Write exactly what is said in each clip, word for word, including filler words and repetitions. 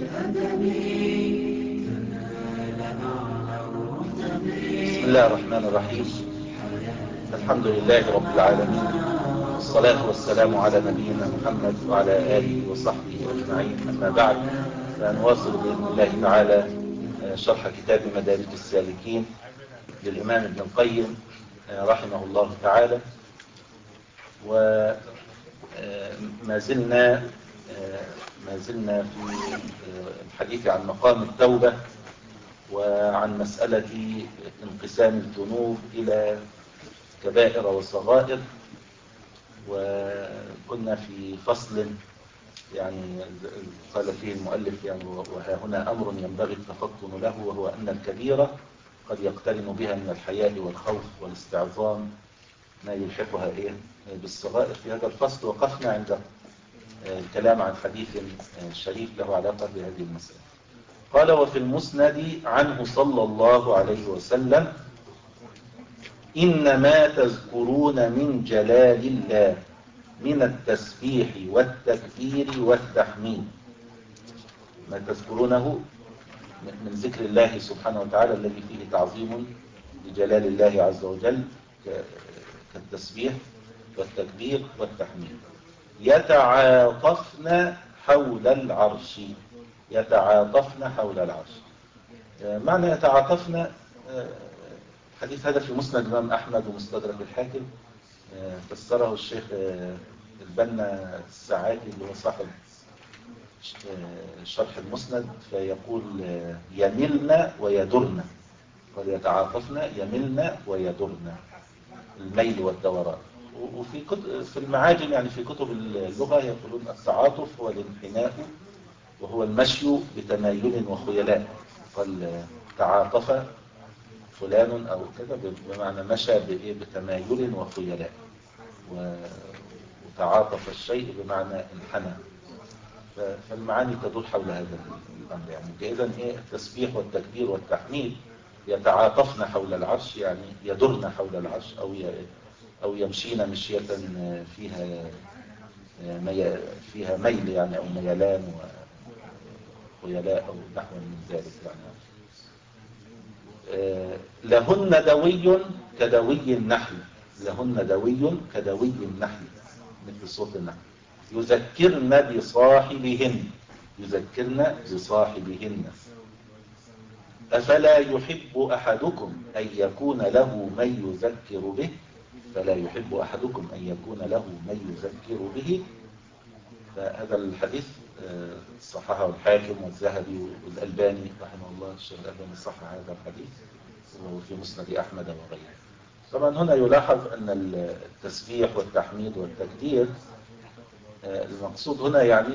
بسم الله الرحمن الرحيم. الحمد لله رب العالمين، والصلاة والسلام على نبينا محمد وعلى آله وصحبه أجمعين، أما بعد، فنواصل بإذن الله تعالى شرح كتاب مدارج السالكين للإمام ابن القيم رحمه الله تعالى. وما زلنا ما زلنا في الحديث عن مقام التوبة وعن مسألة انقسام الذنوب إلى كبائر وصغائر، وكنا في فصل يعني قال فيه المؤلف يعني وها هنا أمر ينبغي التفطن له، وهو أن الكبيرة قد يقترن بها من الحياء والخوف والاستعظام ما يلحقها إيه بالصغائر. في هذا الفصل وقفنا عند الكلام عن حديث شريف له علاقة بهذه المسألة. قال: وفي المسند عنه صلى الله عليه وسلم: إنما تذكرون من جلال الله من التسبيح والتكبير والتحميد، ما تذكرونه من ذكر الله سبحانه وتعالى الذي فيه تعظيم لجلال الله عز وجل كالتسبيح والتكبير والتحميد. يتعاطفن حول العرش، يتعاطفن حول العرش. معنى يتعاطفن، الحديث هذا في مسند الإمام أحمد ومستدرك الحاكم، فسره الشيخ البنا السعادي اللي هو صاحب شرح المسند، فيقول يملن ويدرن، قال يتعاطفن يملن ويدرن، الميل والدوران. وفي كتب في المعاجم يعني في كتب اللغة يقولون التعاطف هو الانحناء، وهو المشي بتمايل وخيلاء. قال تعاطف فلان أو كذا بمعنى مشى بتمايل وخيلاء، وتعاطف الشيء بمعنى انحنى. فالمعاني تدور حول هذا الأمر. يعني إذن إيه التسبيح والتكبير والتحميد يتعاطفن حول العرش، يعني يدرن حول العرش، أو أو يمشين مشية فيها فيها ميل يعني، أو ميلان وخيلاء أو نحو من ذلك يعني. لهن دوي كدوي النحل، لهن دوي كدوي النحل، مثل صوت النحل. يذكرن بصاحبهن، يذكرن بصاحبهن. أفلا يحب أحدكم أن يكون له من يذكر به، فلا يحب أحدكم أن يكون له من يذكر به. فهذا الحديث صححه الحاكم والذهبي والألباني رحمه الله. الشيخ الألباني صحح هذا الحديث وفي مسند أحمد وغيره. طبعا هنا يلاحظ أن التسبيح والتحميد والتكبير المقصود هنا يعني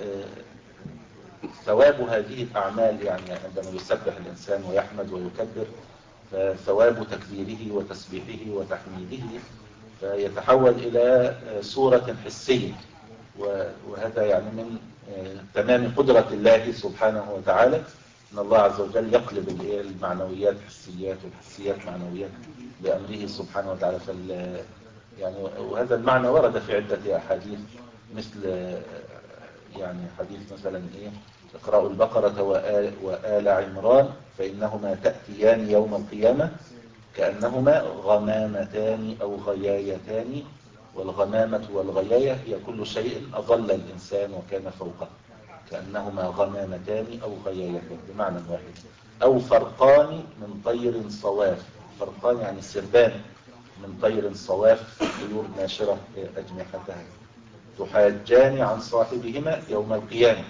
ثواب هذه الأعمال، يعني عندما يسبح الإنسان ويحمد ويكبر فثواب تكبيره وتسبيحه وتحميده فيتحول إلى صورة حسية، وهذا يعني من تمام قدرة الله سبحانه وتعالى، أن الله عز وجل يقلب المعنويات حسيات والحسيات معنويات بأمره سبحانه وتعالى. فال يعني وهذا المعنى ورد في عدة أحاديث، مثل يعني حديث مثلا إيه اقرأوا البقرة وآل, وآل عمران فإنهما تأتيان يوم القيامة كأنهما غمامتان أو غيايتان، والغمامة والغياية هي كل شيء أظل الإنسان وكان فوقه، كأنهما غمامتان أو غيايتان بمعنى واحد. أو فرقان من طير صواف، فرقان يعني سربان من طير صواف، طيور ناشرة أجنحتها، تحاجان عن صاحبهما يوم القيامة.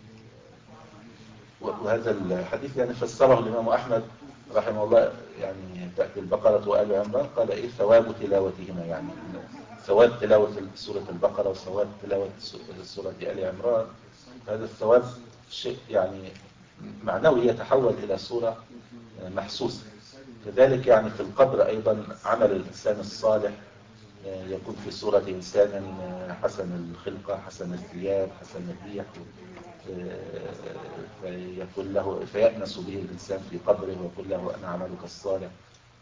وهذا الحديث يعني فسره الإمام أحمد رحمه الله، يعني تأتي البقرة وآل عمران، قال إيه ثواب تلاوتهما، يعني ثواب تلاوة سورة البقرة وثواب تلاوة سورة آل عمران. هذا الثواب شيء يعني معنوي يتحول إلى صورة محسوسة. كذلك يعني في القبر أيضا عمل الإنسان الصالح يكون في صورة إنسان حسن الخلقة حسن الثياب حسن الريح، فيقول له فيأنس به الإنسان في قبره ويقول له أنا عملك الصالح.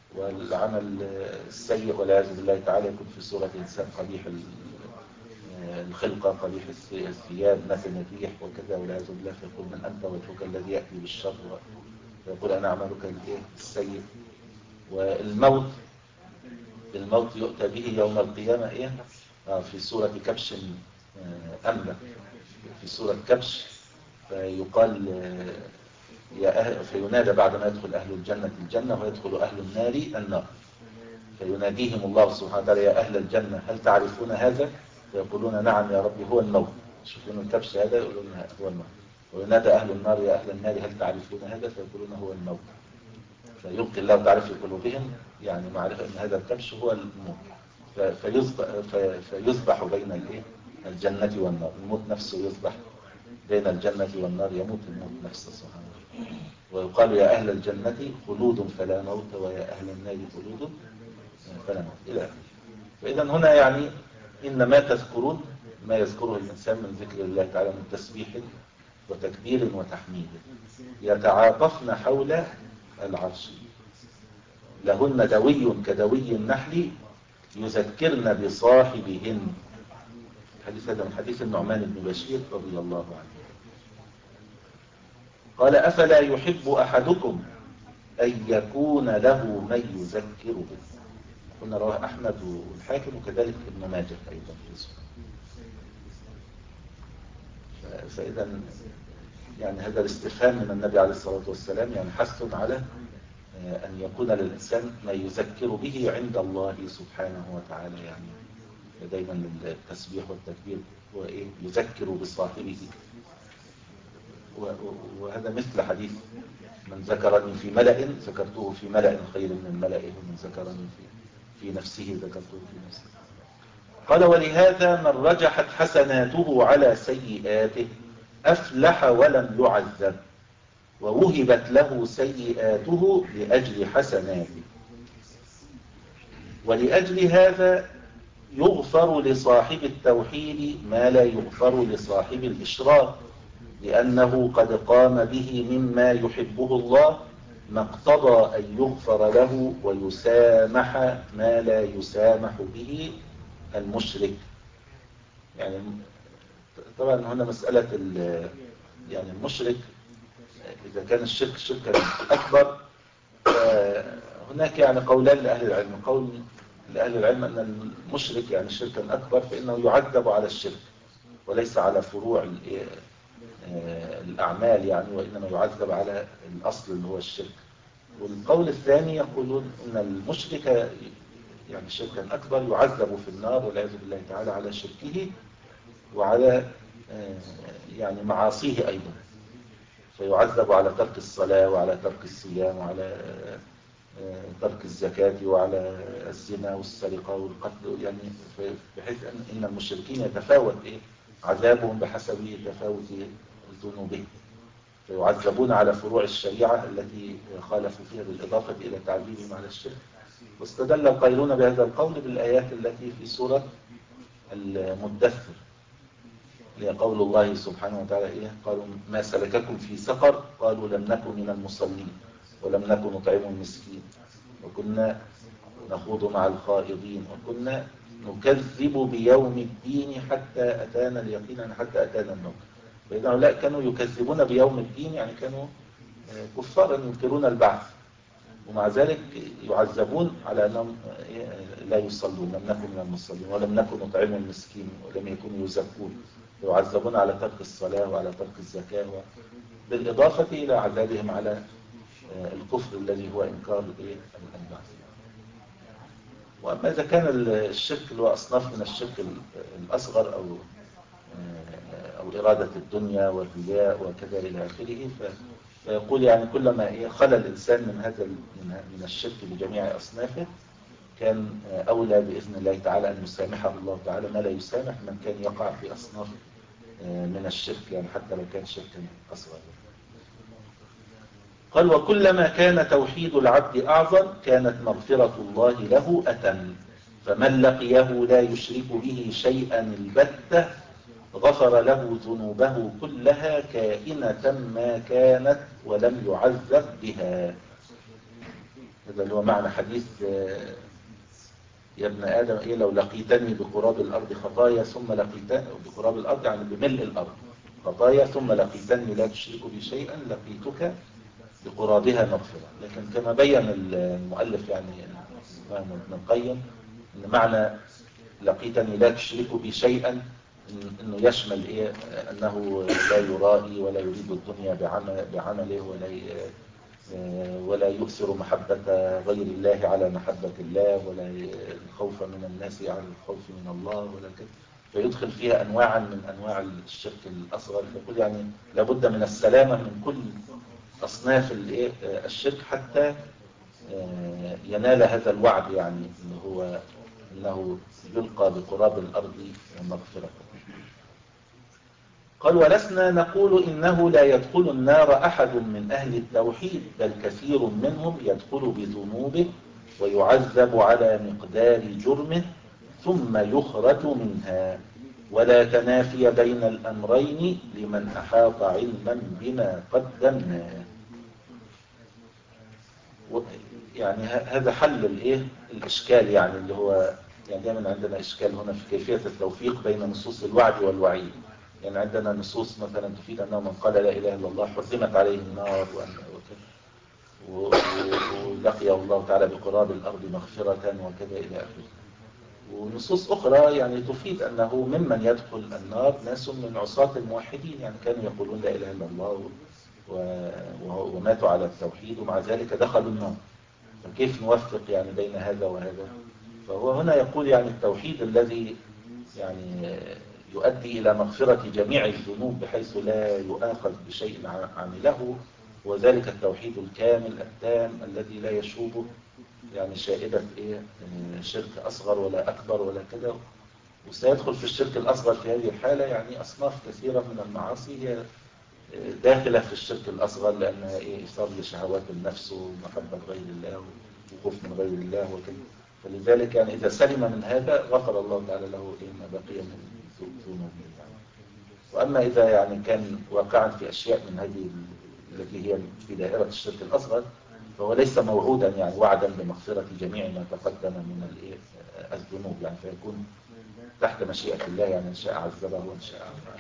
والعمل السيء والعياذ بالله تعالى يكون في صورة إنسان قبيح الخلقة قبيح الثياب نتن الريح وكذا والعياذ بالله، فيقول من أنت وجهك الذي يأتي بالشر، فيقول أنا أعملك السيء. والموت الموت يؤتى به يوم القيامة إيه؟ آه في سورة كبش آه أملة، في سورة كبش، فيقال آه يا أهل، فينادى بعد ما يدخل أهل الجنة الجنة ويدخل أهل النار النار، فيناديهم الله سبحانه وتعالى يا أهل الجنة هل تعرفون هذا؟ فيقولون نعم يا ربي هو الموت. يشوفون الكبش هذا يقولون هو الموت. وينادى أهل النار يا أهل النار هل تعرفون هذا؟ فيقولون هو الموت. فيلقي الله تعالى في قلوبهم يعني معرفة أن هذا الكبش هو الموت، فيذبح, فيذبح بين الايه الجنة والنار. الموت نفسه يذبح بين الجنة والنار، يموت الموت نفسه سبحانه وتعالى. ويقال يا أهل الجنة خلود فلا موت ويا أهل النار خلود فلا موت إلى آخره. فإذا هنا يعني إن ما تذكرون ما يذكره الإنسان من ذكر الله تعالى من تسبيح وتكبير وتحميد، يتعاطفن حول العرش، لهن دوي كدوي النحل يذكرن بصاحبهن. الحديث هذا من حديث النعمان بن بشير رضي الله عنه. قال أفلا يحب أحدكم أن يكون له من يذكره. قلنا رواه أحمد والحاكم وكذلك ابن ماجه أيضا في سنة. فإذا يعني هذا الاستفهام من النبي عليه الصلاة والسلام يعني حث على أن يكون للإنسان ما يذكر به عند الله سبحانه وتعالى. يعني دايما التسبيح والتكبير هو إيه؟ يذكر بصاحبه. وهذا مثل حديث من ذكرني في ملأ ذكرته في ملأ خير من ملئه، ومن ذكرني في, في نفسه ذكرته في نفسه. قال ولهذا من رجحت حسناته على سيئاته أفلح ولم يعذب، ووهبت له سيئاته لأجل حسناته. ولأجل هذا يغفر لصاحب التوحيد ما لا يغفر لصاحب الإشراك، لأنه قد قام به مما يحبه الله ما اقتضى أن يغفر له ويسامح ما لا يسامح به المشرك. يعني طبعا هنا مسألة يعني المشرك إذا كان الشرك شركا أكبر، هناك يعني قولان لأهل العلم. قول لأهل العلم أن المشرك يعني شركا أكبر فإنه يعذب على الشرك وليس على فروع الأعمال يعني، وإنما يعذب على الأصل اللي هو الشرك. والقول الثاني يقولون أن المشرك يعني شركا أكبر يعذب في النار والعياذ بالله تعالى على شركه وعلى يعني معاصيه أيضا، فيعذب على ترك الصلاة وعلى ترك الصيام وعلى ترك الزكاة وعلى الزنا والسرقة والقتل، يعني بحيث أن المشركين يتفاوت إيه عذابهم بحسب تفاوت ذنوبهم، فيعذبون على فروع الشريعة التي خالفوا فيها بالإضافة إلى تعذيبهم على الشرك. واستدل القائلون بهذا القول بالآيات التي في سورة المدثر، لقول الله سبحانه وتعالى إيه؟ قالوا ما سلككم في سقر؟ قالوا لم نكن من المصلين ولم نكن نطعم المسكين وكنا نخوض مع الخائضين وكنا نكذب بيوم الدين حتى أتانا اليقين، يعني حتى أتانا الموت. فإذا هؤلاء كانوا يكذبون بيوم الدين، يعني كانوا كفارا ينكرون البعث، ومع ذلك يعذبون على أنهم لا يصلون، لم نكن من المصلين ولم نكن نطعم المسكين ولم يكونوا يزكون، يعذبون على ترك الصلاة وعلى ترك الزكاة، بالإضافة إلى عذابهم على الكفر الذي هو إنكار البعث. وأما إذا كان الشرك اللي هو أصناف من الشرك الأصغر أو أو إرادة الدنيا والرياء وكذا إلى آخره، فيقول يعني كلما خلى الإنسان من هذا من الشرك بجميع أصنافه كان أولى بإذن الله تعالى أن يسامحه الله تعالى ما لا يسامح من كان يقع في أصناف من الشرك، يعني حتى لو كان شركا أصغر. قال وكلما كان توحيد العبد أعظم كانت مغفرة الله له أتم، فمن لقيه لا يشرك به شيئا البتة غفر له ذنوبه كلها كائنة ما كانت ولم يعذب بها. هذا هو معنى حديث يا ابن آدم إيه لو لقيتني بقراب الأرض خطايا ثم لقيتني بقراب الأرض يعني بملء الأرض خطايا ثم لقيتني لا تشرك بي شيئا لقيتك بقرابها مغفرة. لكن كما بين المؤلف يعني ابن القيم ان معنى لقيتني لا تشرك بي شيئا انه يشمل ايه انه لا يرائي ولا يريد الدنيا بعمل بعمله ولا ولا يؤثر محبة غير الله على محبة الله ولا الخوف من الناس على الخوف من الله ولا كده، فيدخل فيها أنواعا من أنواع الشرك الأصغر. فيقول يعني لابد من السلامة من كل أصناف الشرك حتى ينال هذا الوعد، يعني إنه هو أنه يلقى بقراب الأرض مغفرة. قال ولسنا نقول إنه لا يدخل النار أحد من أهل التوحيد، بل كثير منهم يدخل بذنوبه ويعذب على مقدار جرمه ثم يخرج منها، ولا تنافي بين الأمرين لمن أحاط علما بما قدمناه. يعني هذا حل الايه الإشكال، يعني اللي هو يعني دائما عندنا إشكال هنا في كيفية التوفيق بين نصوص الوعد والوعيد. يعني عندنا نصوص مثلا تفيد أنه من قال لا إله إلا الله حرمت عليه النار ولقيه الله تعالى بقراب الأرض مغفرة وكذا إلى آخره. ونصوص أخرى يعني تفيد أنه ممن يدخل النار ناس من عصاة الموحدين، يعني كانوا يقولون لا إله إلا الله وماتوا على التوحيد ومع ذلك دخلوا النار. فكيف نوفق يعني بين هذا وهذا؟ فهو هنا يقول يعني التوحيد الذي يعني يؤدي إلى مغفرة جميع الذنوب بحيث لا يؤاخذ بشيء عمله، وذلك التوحيد الكامل التام الذي لا يشوبه يعني شائبة إيه شرك أصغر ولا أكبر ولا كذا. وسيدخل في الشرك الأصغر في هذه الحالة يعني أصناف كثيرة من المعاصي هي داخلة في الشرك الأصغر، لأنها إيه إثار لشهوات النفس ومحبة غير الله وخوف من غير الله وكذا. فلذلك يعني إذا سلم من هذا غفر الله تعالى له إيه ما بقي من ذنوبه. وأما إذا يعني كان واقعا في أشياء من هذه التي هي في دائرة الشرك الأصغر فهو ليس موعودا يعني وعدا بمغفرة جميع ما تقدم من الذنوب، يعني فيكون تحت مشيئة الله، يعني إن شاء عذبه وإن شاء عفاه.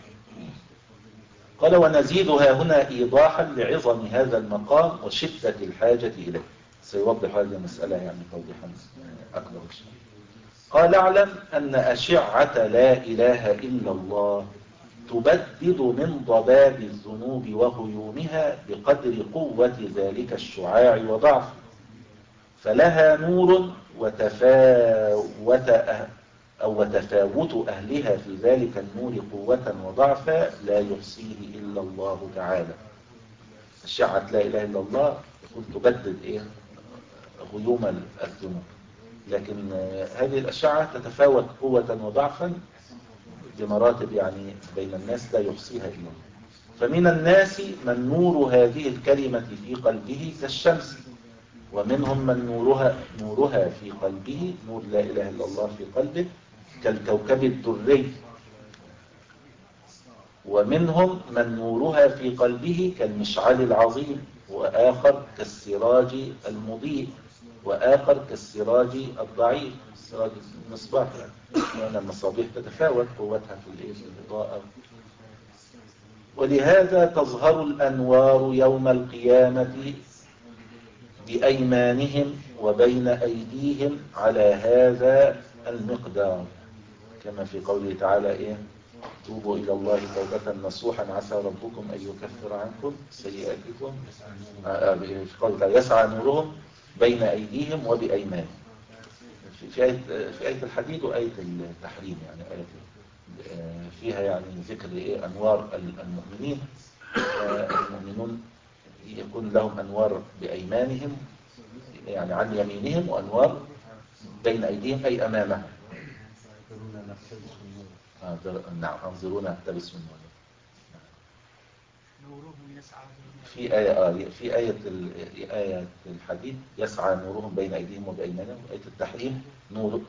قال ونزيدها هنا إيضاحا لعظم هذا المقام وشدة الحاجة إليه. سيوضح هذه المسألة يعني توضيحا أكبر إن شاء الله. قال اعلم أن أشعة لا إله إلا الله تبدد من ضباب الذنوب وغيومها بقدر قوة ذلك الشعاع وضعفه، فلها نور وتفاوت أه أو وتفاوت أهلها في ذلك النور قوة وضعفا لا يحصيه إلا الله تعالى. أشعة لا إله إلا الله يقول تبدد إيه غيوم الذنوب، لكن هذه الأشعة تتفاوت قوة وضعفا بمراتب يعني بين الناس لا يحصيها إلا الله. فمن الناس من نور هذه الكلمة في قلبه كالشمس، ومنهم من نورها نورها في قلبه نور لا إله إلا الله في قلبه كالكوكب الدري، ومنهم من نورها في قلبه كالمشعل العظيم، وآخر كالسراج المضيء، وآخر كالسراج الضعيف سراج المصباح، لأن المصابيح تتفاوت قوتها في الإضاءة. ولهذا تظهر الأنوار يوم القيامة بأيمانهم وبين أيديهم على هذا المقدار، كما في قوله تعالى إيه توبوا إلى الله توبة نصوحا عسى ربكم أن يكفر عنكم سيئاتكم. في قوله تعالى يسعى نورهم بين أيديهم وبأيمانهم. في آية في آية الحديد وآية التحريم يعني آية فيها يعني ذكر إيه أنوار المؤمنين. المؤمنون يكون لهم أنوار بأيمانهم يعني عن يمينهم، وأنوار بين أيديهم أي أمامهم. آه نعم انظرونا اقتبس من نور. نورهم يسعى في آية آه في آية آية الحديد يسعى نورهم بين أيديهم وبأيمانهم، آية التحريم نور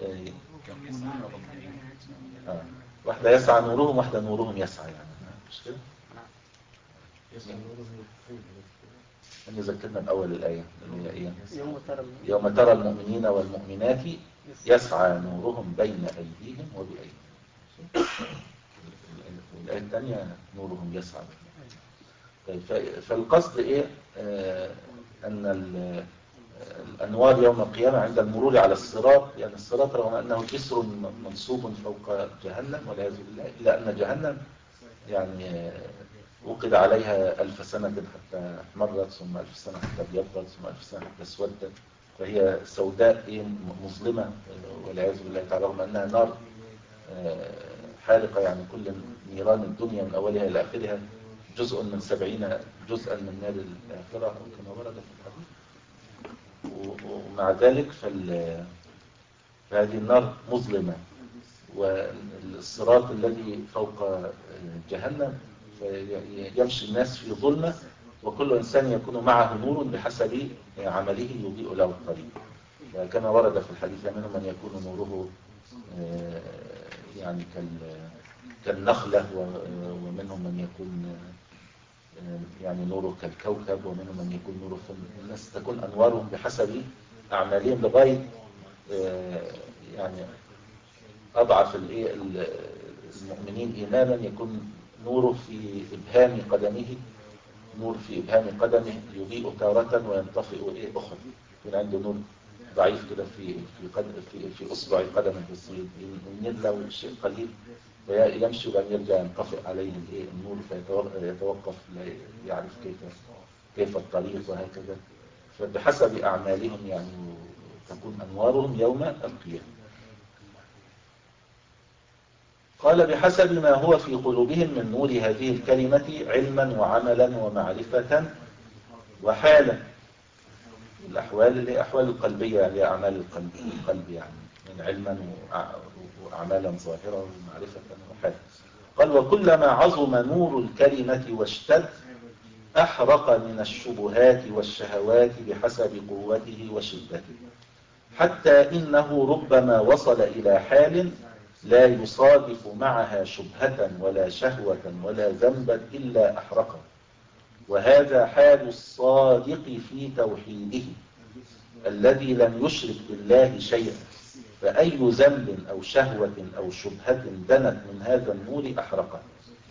آه آه واحدة يسعى نورهم واحدة نورهم يسعى يعني مش كده؟ أن يذكرنا بأول الآية اللي هي إيه؟ يوم ترى يوم ترى المؤمنين والمؤمنات يسعى نورهم بين أيديهم وبأيديهم. والآية الثانية نورهم يسعى. طيب فالقصد إيه؟ آه أن الأنوار يوم القيامة عند المرور على الصراط، يعني الصراط رغم أنه جسر منصوب فوق جهنم والعياذ بالله، إلا أن جهنم يعني وقد عليها ألف سنة حتى احمرت، ثم ألف سنة حتى ابيضت، ثم ألف سنة حتى اسودت، فهي سوداء إيه مظلمة والعياذ بالله تعالى، رغم أنها نار حارقة، يعني كل نيران الدنيا من أولها إلى آخرها جزء من سبعين جزءا من نار الآخرة كما ورد في الحديث. ومع ذلك فهذه النار مظلمة، والصراط الذي فوق جهنم يمشي الناس في ظلمة، وكل إنسان يكون معه نور بحسب عمله يضيء له الطريق. كما ورد في الحديث منهم من يكون نوره يعني كالنخلة، ومنهم من يكون يعني نوره كالكوكب، ومنهم من يكون نوره في الناس، تكون أنوارهم بحسب أعمالهم، لغاية يعني أضعف المؤمنين إيمانا يكون نوره في إبهام قدمه، نور في إبهام قدمه يضيء تارة وينطفئ إيه أخرى، يكون عنده نور ضعيف كده في في قدم في في أصبع قدمه، بس ينير له شيء قليل ويمشي وبعدين يرجع ينطفئ عليه الإيه النور، فيتوقف لا يعرف كيف كيف الطريق وهكذا. فبحسب أعمالهم يعني تكون أنوارهم يوم القيامة. قال بحسب ما هو في قلوبهم من نور هذه الكلمة علما وعملا ومعرفة وحالا. الأحوال اللي أحوال القلبية، يعني أعمال القلب, القلب يعني من علما وأعمالا ظاهرة ومعرفة وحالا. قال وكلما عظم نور الكلمة واشتد أحرق من الشبهات والشهوات بحسب قوته وشدته، حتى إنه ربما وصل إلى حال لا يصادف معها شبهة ولا شهوة ولا ذنبا إلا أحرقه. وهذا حال الصادق في توحيده الذي لم يشرك بالله شيئا، فأي ذنب أو شهوة أو شبهة دنت من هذا النور أحرقه.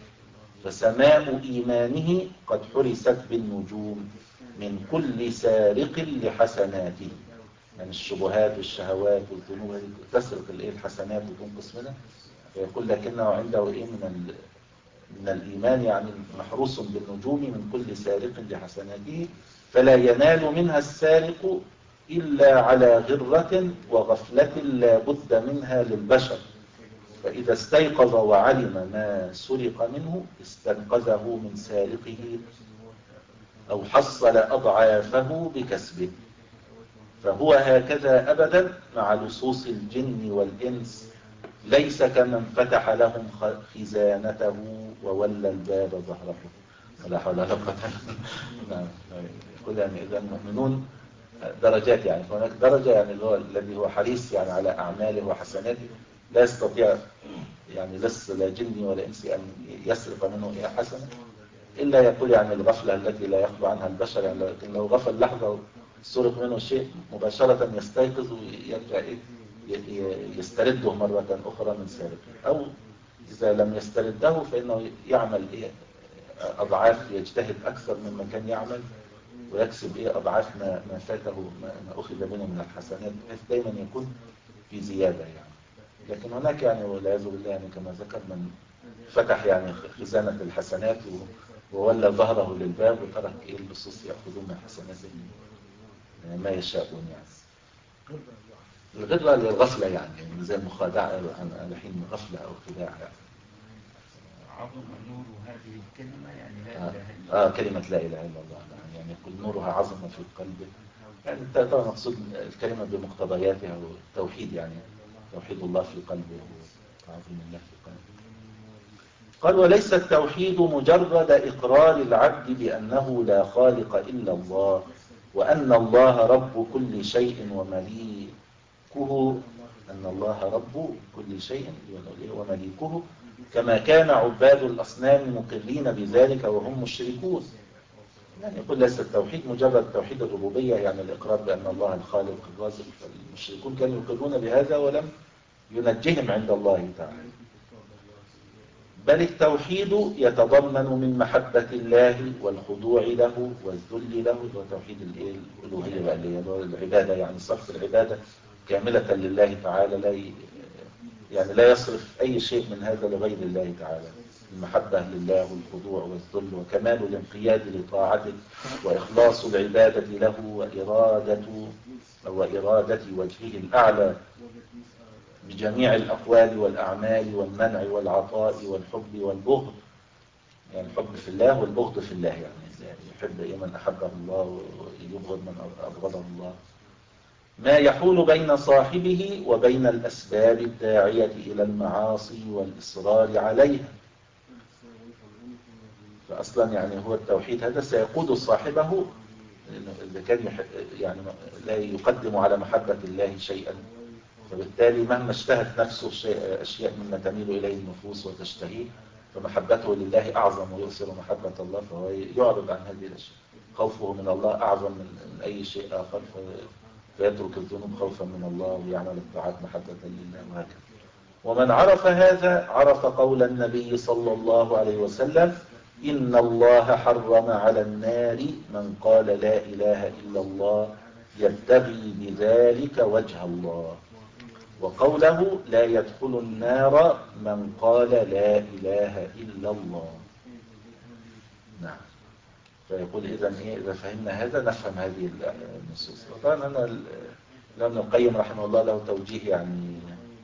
فسماء إيمانه قد حرست بالنجوم من كل سارق لحسناته، يعني الشبهات والشهوات والذنوب تسرق الايه الحسنات وتنقص منها، فيقول لكنه عنده ايه من من الايمان يعني محروس بالنجوم من كل سارق لحسناته، فلا ينال منها السارق الا على غرة وغفلة لا بد منها للبشر، فاذا استيقظ وعلم ما سرق منه استنقذه من سارقه او حصل اضعافه بكسبه. فهو هكذا أبدا مع لصوص الجن والإنس، ليس كمن فتح لهم خزانته وولى الباب ظهره. ولا حول ولا قوة إلا بالله. يعني إذا المؤمنون درجات، يعني هناك درجة يعني اللي هو الذي هو حريص يعني على أعماله وحسناته، لا يستطيع يعني لس لا جني ولا إنسي أن يسرق منه إيه حسنة، إلا يقول يعني الغفلة التي لا يخلو عنها البشر، يعني لكن لو غفل لحظة سرق منه شيء مباشرة يستيقظ ويرجع إيه يسترده مرة أخرى من سارقه، أو إذا لم يسترده فإنه يعمل إيه أضعاف، يجتهد أكثر مما كان يعمل ويكسب إيه أضعاف ما, ما فاته ما, ما أخذ منه من الحسنات، بحيث دايما يكون في زيادة يعني. لكن هناك يعني والعياذ بالله يعني كما ذكر من فتح يعني خزانة الحسنات وولى ظهره للباب وترك إيه اللصوص يأخذون من حسناتهم ما يشاءون يعني. الغدرة للغفلة يعني زي المخادعة عن حين غفلة أو خداع يعني. عظم نور هذه الكلمة يعني لا آه. إله إلا آه كلمة لا إله إلا الله يعني يكون نورها عظم في القلب، يعني طبعا مقصود الكلمة بمقتضياتها والتوحيد، يعني توحيد الله في قلبه وتعظيم الله في قلبه. قال وليس التوحيد مجرد إقرار العبد بأنه لا خالق إلا الله، وأن الله رب كل شيء ومليكه، أن الله رب كل شيء ومليكه، كما كان عباد الأصنام مقرين بذلك وهم مشركون. يعني يقول ليس التوحيد مجرد توحيد الربوبية، يعني الإقرار بأن الله الخالق الرازق. المشركون كانوا يقرون بهذا ولم ينجهم عند الله تعالى. بل التوحيد يتضمن من محبة الله والخضوع له والذل له، وتوحيد الألوهية بقى اللي هي العبادة، يعني صرف العبادة كاملة لله تعالى، لا يعني لا يصرف أي شيء من هذا لغير الله تعالى. المحبة لله والخضوع والذل وكمال الانقياد لطاعته وإخلاص العبادة له وإرادة وإرادة وجهه الأعلى بجميع الأقوال والأعمال والمنع والعطاء والحب والبغض، يعني الحب في الله والبغض في الله، يعني يحب من أحبه الله ويبغض من أبغضه الله. ما يحول بين صاحبه وبين الأسباب الداعية إلى المعاصي والإصرار عليها. فأصلا يعني هو التوحيد هذا سيقود صاحبه إذا كان يعني لا يقدم على محبة الله شيئا، فبالتالي مهما اشتهت نفسه أشياء مما تميل إليه النفوس وتشتهيه، فمحبته لله أعظم ويؤثر محبة الله، فهو يعرض عن هذه الأشياء. خوفه من الله أعظم من أي شيء آخر، فيترك الذنوب خوفا من الله ويعمل الطاعات محبة لله وهكذا. ومن عرف هذا عرف قول النبي صلى الله عليه وسلم: إن الله حرم على النار من قال لا إله إلا الله يبتغي بذلك وجه الله. وقوله: لا يدخل النار من قال لا إله إلا الله. نعم. فيقول إذن إيه إذا فهمنا هذا نفهم هذه النصوص. وطبعا أنا ابن القيم رحمه الله له توجيه يعني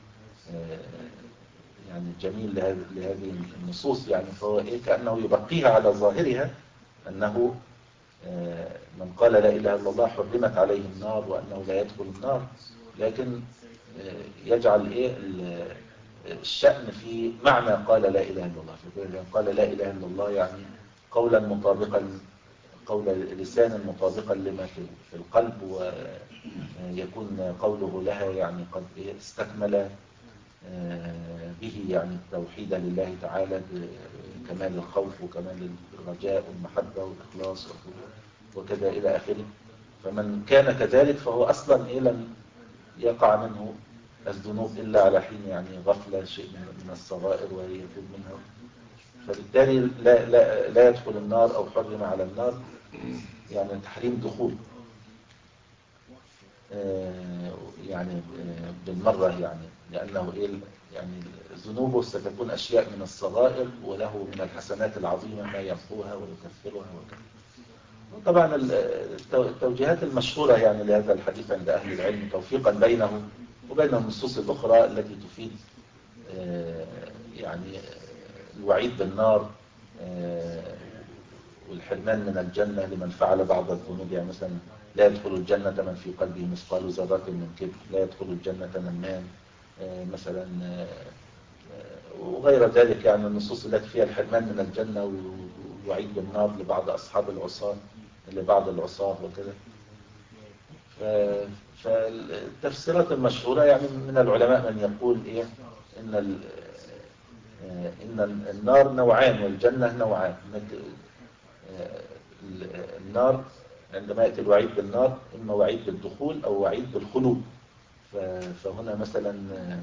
يعني جميل لهذه النصوص، يعني فهو إيه كأنه يبقيها على ظاهرها أنه من قال لا إله إلا الله حرمت عليه النار وأنه لا يدخل النار، لكن يجعل إيه الشأن في معنى قال لا إله إلا الله. فيقول قال لا إله إلا الله يعني قولا مطابقا، قول لسانا مطابقا لما في القلب، ويكون قوله لها يعني قد استكمل به يعني التوحيد لله تعالى بكمال الخوف وكمال الرجاء والمحبة والإخلاص وكذا إلى آخره. فمن كان كذلك فهو أصلا إيه لن يقع منه الذنوب إلا على حين يعني غفلة شيء من الصغائر ويتوب منها، فبالتالي لا, لا, لا يدخل النار أو حرم على النار يعني تحريم دخول يعني بالمرة، يعني لأنه إيه يعني ذنوبه ستكون أشياء من الصغائر وله من الحسنات العظيمة ما يمحوها ويكفرها وكذا. طبعا التوجيهات المشهورة يعني لهذا الحديث عند أهل العلم توفيقا بينه وبين النصوص الأخرى التي تفيد يعني الوعيد بالنار والحرمان من الجنة لمن فعل بعض الذنوب، يعني مثلا لا يدخل الجنة من في قلبه مثقال ذرة من كبر، لا يدخل الجنة منان مثلا، وغير ذلك يعني النصوص التي فيها الحرمان من الجنة والوعيد بالنار لبعض أصحاب العصاة لبعض العصاة وكذا. فالتفسيرات المشهورة يعني من العلماء من يقول إيه إن إن النار نوعان والجنة نوعان. النار عندما يأتي الوعيد بالنار إما وعيد بالدخول أو وعيد بالخلود، فهنا مثلا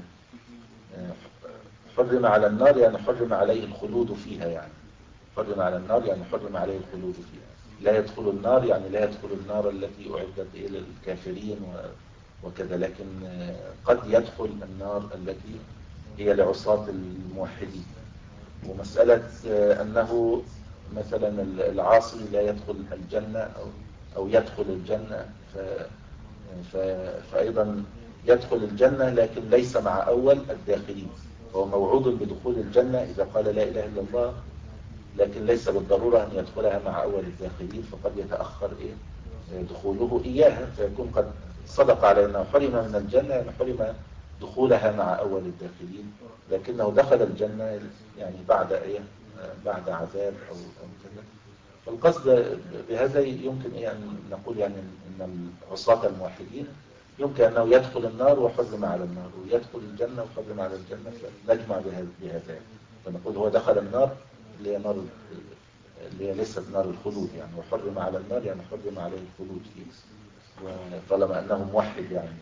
حرم على النار يعني حرم عليه الخلود فيها، يعني حرم على النار يعني حرم عليه الخلود فيها. لا يدخل النار يعني لا يدخل النار التي أعدت إلى الكافرين وكذا، لكن قد يدخل النار التي هي لعصاة الموحدين. ومسألة أنه مثلا العاصي لا يدخل الجنة أو أو يدخل الجنة ف ف فأيضا يدخل الجنة لكن ليس مع أول الداخلين، هو موعود بدخول الجنة إذا قال لا إله إلا الله، لكن ليس بالضرورة أن يدخلها مع أول الداخلين، فقد يتأخر إيه دخوله إياها، فيكون قد صدق على أنه حرم من الجنة يعني حرم دخولها مع أول الداخلين، لكنه دخل الجنة يعني بعد إيه بعد عذاب أو كذا. فالقصد بهذا يمكن إيه أن نقول يعني أن العصاة الموحدين يمكن أنه يدخل النار وحرم على النار، ويدخل الجنة وحرم على الجنة، فنجمع بهذا. فنقول هو دخل النار اللي هي نار اللي هي ليست نار الخلود يعني، وحرم على النار يعني حرم عليه الخلود فيه، وطالما أنه موحد يعني.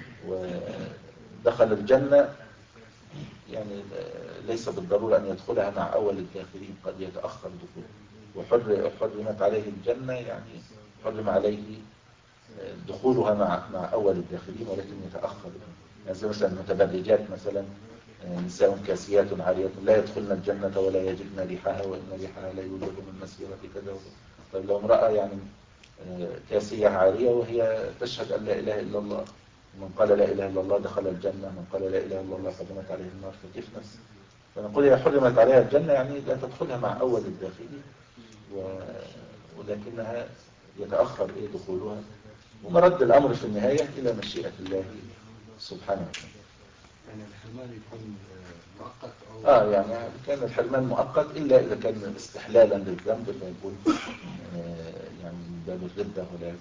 ودخل الجنة يعني ليس بالضرورة أن يدخلها مع أول الداخلين، قد يتأخر دخوله. وحرمت عليه الجنة يعني حرم عليه دخولها مع مع أول الداخلين ولكن يتأخر. يعني زي مثلا المتبرجات مثلا، نساء كاسيات عاريات لا يدخلن الجنة ولا يجدن ريحها وإن ريحها لا يوجد من مسيرة كذا. طيب لو امرأة يعني كاسية عارية وهي تشهد أن لا إله إلا الله، من قال لا إله إلا الله دخل الجنة، من قال لا إله إلا الله حرمت عليه النار، فكيف نفس؟ فنقول هي حرمت عليها الجنة يعني لا تدخلها مع أول الداخلين، و... ولكنها يتأخر إيه دخولها، ومرد الأمر في النهاية إلى مشيئة الله سبحانه وتعالى. يعني الحرمان يكون مؤقت أو آه يعني كان الحرمان مؤقت إلا إذا كان استحلالا للذنب فيكون آه يعني من باب الردة ولا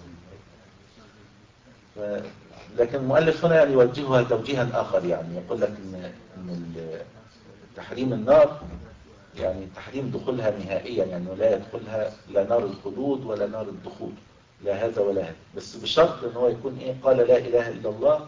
ف... لكن المؤلف هنا يعني يوجهها توجيها آخر، يعني يقول لك إن, إن تحريم النار يعني تحريم دخولها نهائيا، يعني لا يدخلها لا نار الخلود ولا نار الدخول، لا هذا ولا هذا، بس بشرط ان هو يكون ايه قال لا اله الا الله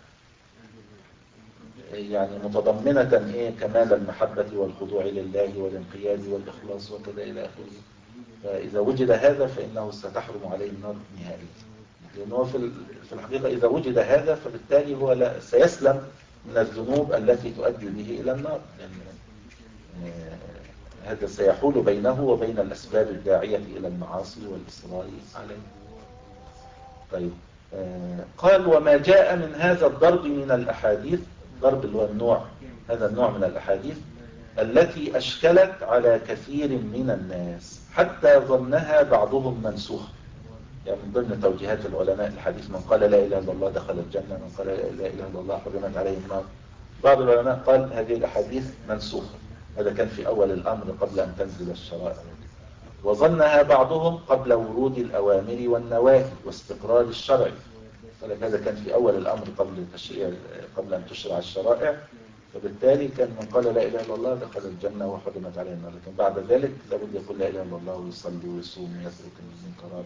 يعني متضمنة ايه كمال المحبة والخضوع لله والانقياد والإخلاص وكذا إلى آخره. فإذا وجد هذا فإنه ستحرم عليه النار نهائيا، لأنه في في الحقيقة إذا وجد هذا فبالتالي هو لا سيسلم من الذنوب التي تؤدي به إلى النار، لأن هذا سيحول بينه وبين الأسباب الداعية إلى المعاصي والإصرار عليه. طيب آه قال وما جاء من هذا الضرب من الأحاديث، الضرب اللي هو النوع، هذا النوع من الأحاديث التي أشكلت على كثير من الناس حتى ظنها بعضهم منسوخ. يعني من ضمن توجيهات العلماء الحديث من قال لا إله إلا الله دخل الجنة، من قال لا إله إلا الله حرمت عليه النار. بعض العلماء قال هذه الأحاديث منسوخة، هذا كان في أول الأمر قبل أن تنزل الشرائع. وظنها بعضهم قبل ورود الأوامر والنواهي واستقرار الشرع، فهذا كان في أول الأمر قبل تشريع قبل أن تشرع الشرائع، فبالتالي كان من قال لا إله إلا الله دخل الجنة وحرمت عليه النار. لكن بعد ذلك لابد يقول لا إله إلا الله ويصلي ويصوم ويترك المنكرات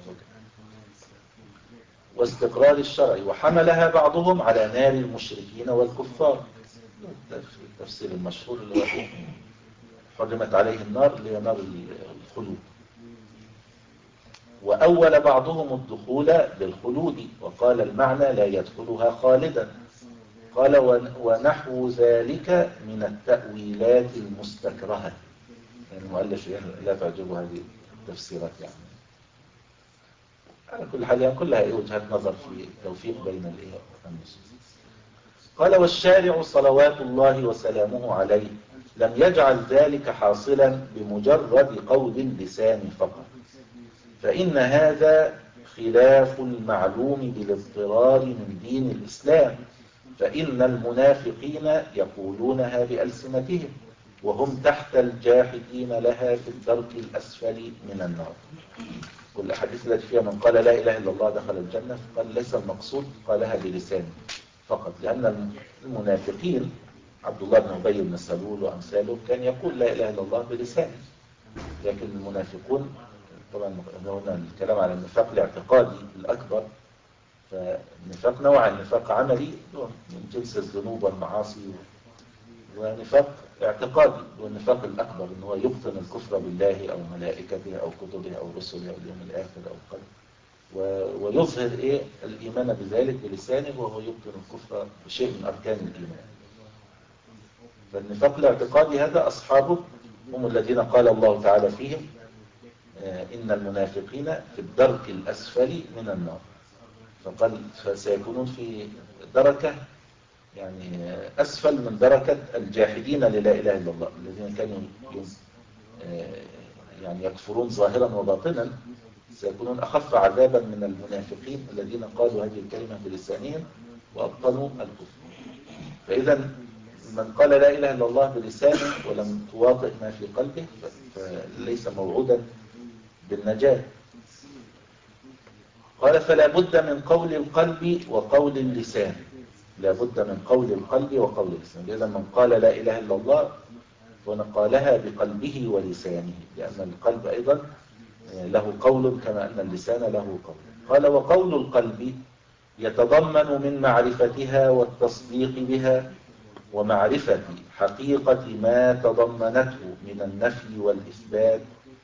واستقرار الشرع. وحملها بعضهم على نار المشركين والكفار، التفسير المشهور اللي هو حرمت عليه النار اللي هي نار الخلود. وأول بعضهم الدخول بالخلود وقال المعنى لا يدخلها خالدا. قال ونحو ذلك من التأويلات المستكرهة. يعني المؤلف لا تعجبه هذه التفسيرات يعني. على كل حال يعني كلها وجهات نظر في توفيق بين النصوص. قال والشارع صلوات الله وسلامه عليه لم يجعل ذلك حاصلا بمجرد قول اللسان فقط، فإن هذا خلاف المعلوم بالاضطرار من دين الإسلام، فإن المنافقين يقولونها بألسنتهم وهم تحت الجاحدين لها في الدرك الأسفل من النار. كل حديث التي فيها من قال لا إله إلا الله دخل الجنة قال ليس المقصود قالها بلسانه فقط، لأن المنافقين عبد الله بن أبي بن سلول وأمثاله كان يقول لا إله إلا الله بلسانه، لكن المنافقون طبعا هنا الكلام على النفاق الاعتقادي الأكبر، فنفاق نوعا نفاق عملي من جنس الذنوب والمعاصي، ونفاق اعتقادي والنفاق الأكبر إن هو يبطن الكفر بالله أو ملائكته أو كتبه أو رسله أو اليوم الآخر أو القدر، ويظهر إيه الإيمان بذلك بلسانه وهو يبطن الكفر بشيء من أركان الإيمان. فالنفاق الاعتقادي هذا أصحابه هم الذين قال الله تعالى فيهم إن المنافقين في الدرك الأسفل من النار، فقال فسيكونون في دركة يعني أسفل من دركة الجاحدين للا إله إلا الله الذين كانوا يعني يكفرون ظاهرا وباطنا، سيكونون أخف عذابا من المنافقين الذين قالوا هذه الكلمة بلسانهم وأبطنوا الكفر. فإذا من قال لا إله إلا الله بلسانه ولم تواطئ ما في قلبه فليس موعودا بالنجاة. قال فلا بد من قول القلب وقول اللسان، لا بد من قول القلب وقول اللسان. إذا من قال لا إله إلا الله ونقالها بقلبه ولسانه، لأن القلب أيضا له قول كما أن اللسان له قول. قال وقول القلب يتضمن من معرفتها والتصديق بها ومعرفة حقيقة ما تضمنته من النفي والإثبات.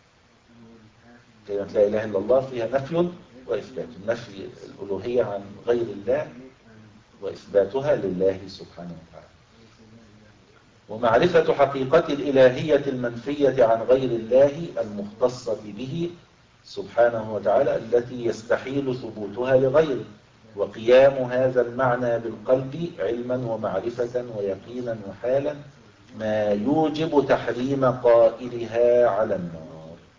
كلمة لا إله إلا الله فيها نفي وإثبات، النفي الألوهية عن غير الله وإثباتها لله سبحانه وتعالى، ومعرفة حقيقة الإلهية المنفية عن غير الله المختصة به سبحانه وتعالى التي يستحيل ثبوتها لغيره، وقيام هذا المعنى بالقلب علما ومعرفة ويقينا وحالا ما يوجب تحريم قائلها على النار.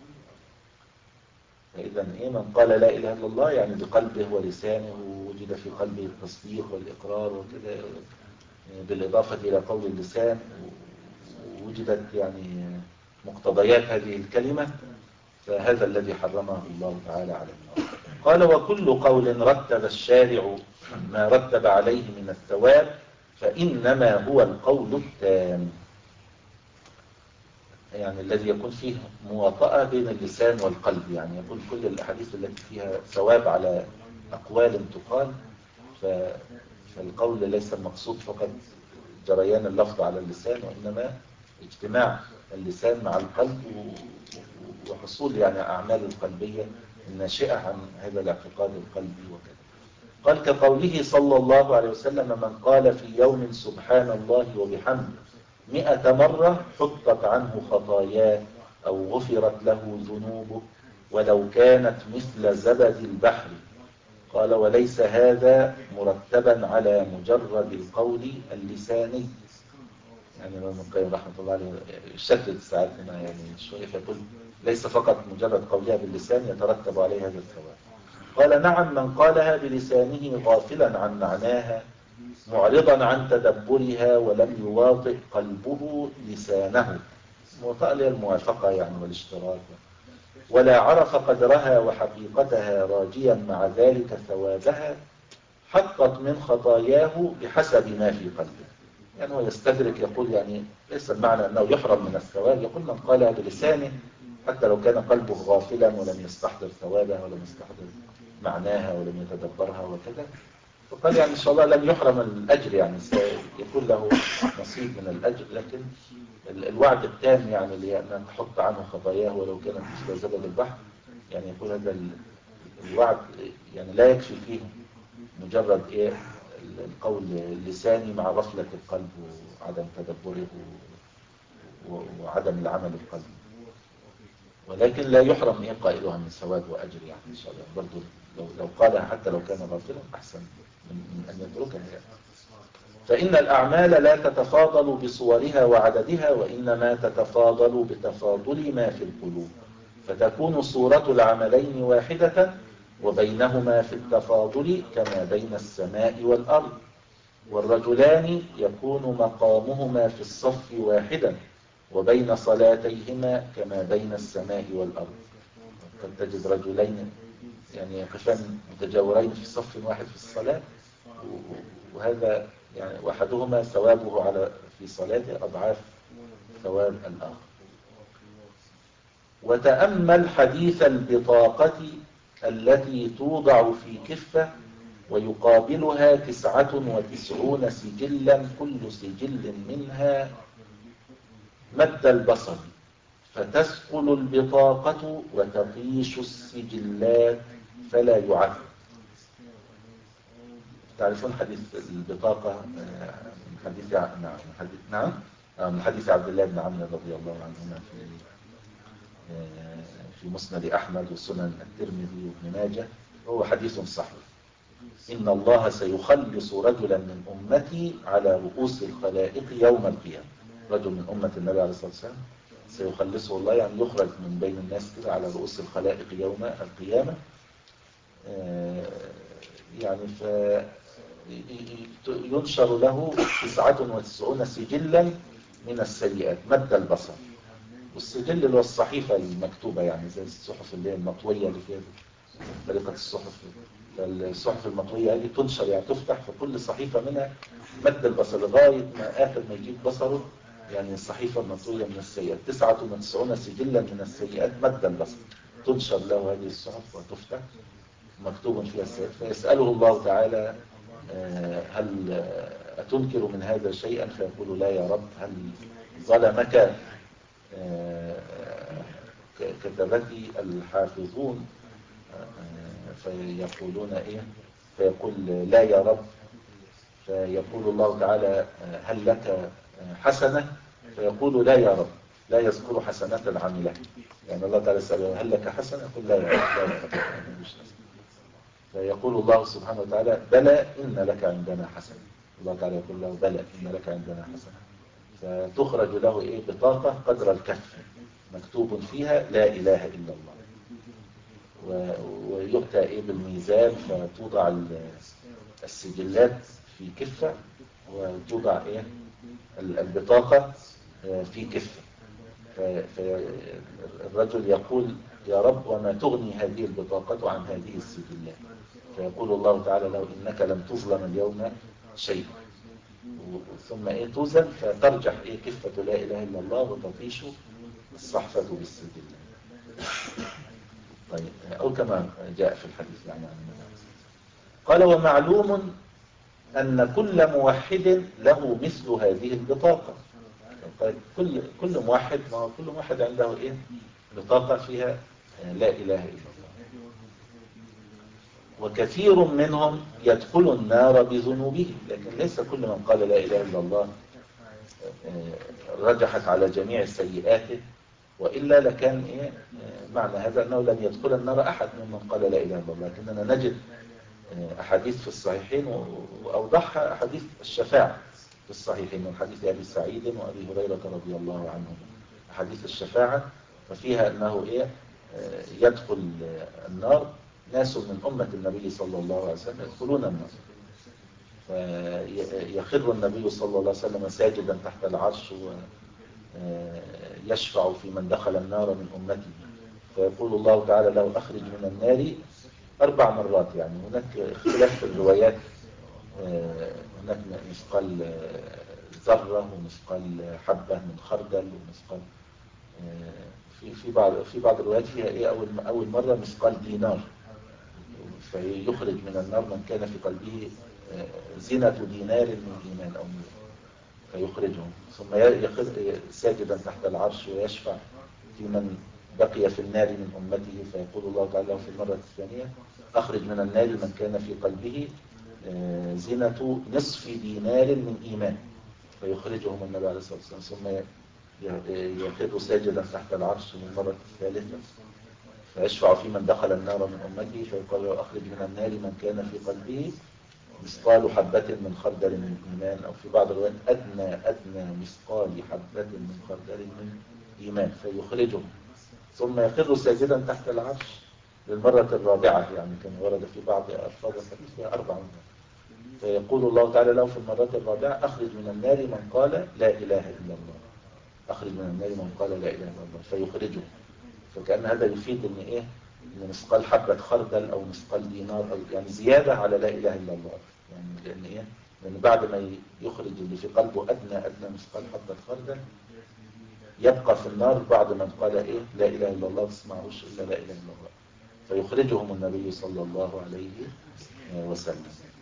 فإذا إيه من قال لا إله إلا الله يعني بقلبه ولسانه وجد في قلبه التصديق والإقرار وكذا، بالإضافة إلى قول اللسان وجدت يعني مقتضيات هذه الكلمة، فهذا الذي حرمه الله تعالى على النار. قال وكل قول رتب الشارع ما رتب عليه من الثواب فإنما هو القول التام، يعني الذي يكون فيه مواطأة بين اللسان والقلب، يعني يكون كل الأحاديث التي فيها ثواب على أقوال تقال، فالقول ليس المقصود فقط جريان اللفظ على اللسان، وإنما اجتماع اللسان مع القلب وحصول يعني أعمال القلبية الناشئة عن هذا الاعتقاد القلبي وكذا. قال كقوله صلى الله عليه وسلم من قال في يوم سبحان الله وبحمده مئة مرة حطت عنه خطاياه أو غفرت له ذنوبه ولو كانت مثل زبد البحر. قال وليس هذا مرتبا على مجرد القول اللساني، يعني ابن القيم رحمه الله عليه شتت ساعات هنا يعني شويه، فيقول ليس فقط مجرد قولها باللسان يترتب عليه هذا الثواب. قال نعم من قالها بلسانه غافلا عن معناها معرضا عن تدبرها ولم يواطئ قلبه لسانه، موطأ للموافقة يعني والاشتراك، ولا عرف قدرها وحقيقتها راجيا مع ذلك ثوابها حطت من خطاياه بحسب ما في قلبه. يعني هو يستدرك يقول يعني ليس المعنى أنه يحرم من الثواب، يقول من قالها بلسانه حتى لو كان قلبه غافلا ولم يستحضر ثوابها ولم يستحضر معناها ولم يتدبرها وكذا، فقال يعني إن شاء الله لم يحرم الأجر، يعني سيكون له نصيب من الأجر، لكن الوعد التام يعني لأن تحط عنه خطاياه ولو كانت مثل زبد البحر، يعني يقول هذا الوعد يعني لا يكفي فيه مجرد إيه القول اللساني مع غفلة القلب وعدم تدبره وعدم العمل القلبي، ولكن لا يحرم إيه قائلها من ثواب وأجر، يعني إن شاء الله برضو لو, لو قالها حتى لو كان غافلا أحسن من أن يتركها يعني. فإن الأعمال لا تتفاضل بصورها وعددها، وإنما تتفاضل بتفاضل ما في القلوب، فتكون صورة العملين واحدة وبينهما في التفاضل كما بين السماء والأرض، والرجلان يكون مقامهما في الصف واحدا وبين صلاتيهما كما بين السماء والأرض. قد تجد رجلين يعني يقفان متجاورين في صف واحد في الصلاة، وهذا يعني واحدهما ثوابه على في صلاته أضعاف ثواب الآخر. وتأمل حديث البطاقة التي توضع في كفة ويقابلها تسعة وتسعون سجلا كل سجل منها مد البصر، فتثقل البطاقة وتطيش السجلات فلا يعد. تعرفون حديث البطاقة من حديث نعم حديث نعم من حديث عبد الله بن عمرو رضي الله عنهما في في مسند أحمد وسنن الترمذي وابن ماجه، وهو حديث صحيح. إن الله سيخلص رجلا من أمتي على رؤوس الخلائق يوم القيامة، رجل من أمة النبي عليه الصلاة والسلام سيخلصه الله، يعني يخرج من بين الناس كده على رؤوس الخلائق يوم القيامة، يعني فينشر له تسعة وتسعون سجلا من السيئات مد البصر. والسجل اللي هو الصحيفة المكتوبة، يعني زي الصحف اللي هي المطوية اللي فيها طريقة الصحف، الصحف المطوية هذه تنشر يعني تفتح في كل صحيفة منها مد البصر لغاية ما آخر ما يجيب بصره يعني الصحيفة المطوية من السيئات، تسعة وتسعون سجلا من السيئات مد البصر، تنشر له هذه الصحف وتفتح مكتوب فيها السيئات، فيسأله الله تعالى هل أتنكر من هذا شيئا؟ فيقول لا يا رب. هل ظلمك كتبتي الحافظون؟ فيقولون إيه؟ فيقول لا يا رب. فيقول الله تعالى هل لك حسنة؟ فيقول لا يا رب، لا يذكر حسنة عمله. يعني الله تعالى يسأله هل لك حسنة؟ يقول لا يا رب، لا يا رب. فيقول الله سبحانه وتعالى بلى إن لك عندنا حسنة. الله تعالى يقول له بلى إن لك عندنا حسنة. فتخرج له إيه؟ بطاقة قدر الكف مكتوب فيها لا إله إلا الله، ويؤتى إيه بالميزان، فتوضع السجلات في كفة، وتوضع إيه البطاقة في كفة. فالرجل يقول يا رب وما تغني هذه البطاقة عن هذه السجلات؟ فيقول الله تعالى له إنك لم تظلم اليوم شيء. ثم إيه توزن، فترجح إيه كفة لا إله إلا الله وتطيش الصحفة بالسجلات. طيب، أو كما جاء في الحديث يعني عن النبي. قال ومعلوم أن كل موحد له مثل هذه البطاقة. طيب كل كل موحد، ما هو كل موحد عنده إيه بطاقة فيها لا إله إلا الله. وكثير منهم يدخل النار بذنوبه، لكن ليس كل من قال لا إله إلا الله رجحت على جميع سيئاته، وإلا لكان إيه معنى هذا أنه لن يدخل النار أحد ممن قال لا إله إلا الله. لكننا نجد أحاديث في الصحيحين، وأوضحها أحاديث الشفاعة في الصحيحين من حديث أبي سعيد وأبي هريرة رضي الله عنهم. أحاديث الشفاعة ففيها أنه إيه يدخل النار ناس من أمة النبي صلى الله عليه وسلم يدخلون النار، فيخر النبي صلى الله عليه وسلم ساجدا تحت العرش ويشفع في من دخل النار من أمته، فيقول الله تعالى له أخرج من النار أربع مرات. يعني هناك اختلاف في الروايات، هناك مثقال ذرة ومثقال حبة من خردل ومثقال في في بعض في بعض الروايات فيها ايه اول اول مرة مثقال دينار، فيخرج من النار من كان في قلبه زينة دينار من ايمان او من، فيخرجهم. ثم يخر ساجدا تحت العرش ويشفع في من بقي في النار من امته، فيقول الله تعالى في المرة الثانية اخرج من النار من كان في قلبه زينة نصف دينار من ايمان، فيخرجهم النبي عليه الصلاة والسلام. ثم يخر ساجدا تحت العرش للمرة الثالثة، فيشفع في من دخل النار من أمته، فيقول له أخرج من النار من كان في قلبه مثقال حبة من خردل من إيمان، أو في بعض الروايات أدنى أدنى مثقال حبة من خردل من إيمان، فيخرجهم. ثم يخر ساجدا تحت العرش للمرة الرابعة، يعني كان ورد في بعض ألفاظ الحديث فيها أربع مرات، فيقول الله تعالى له في المرة الرابعة أخرج من النار من قال لا إله إلا الله، أخرج من النار من قال لا إله إلا الله، فيخرجه. فكأن هذا يفيد إن إيه إن مثقال حبة خردل أو مثقال دينار أو يعني زيادة على لا إله إلا الله، يعني لأن إيه لأن بعد ما يخرج اللي في قلبه أدنى أدنى مثقال حبة خردل، يبقى في النار بعد من قال إيه لا إله إلا الله تسمعوش إلا لا إله إلا الله، فيخرجهم النبي صلى الله عليه وسلم.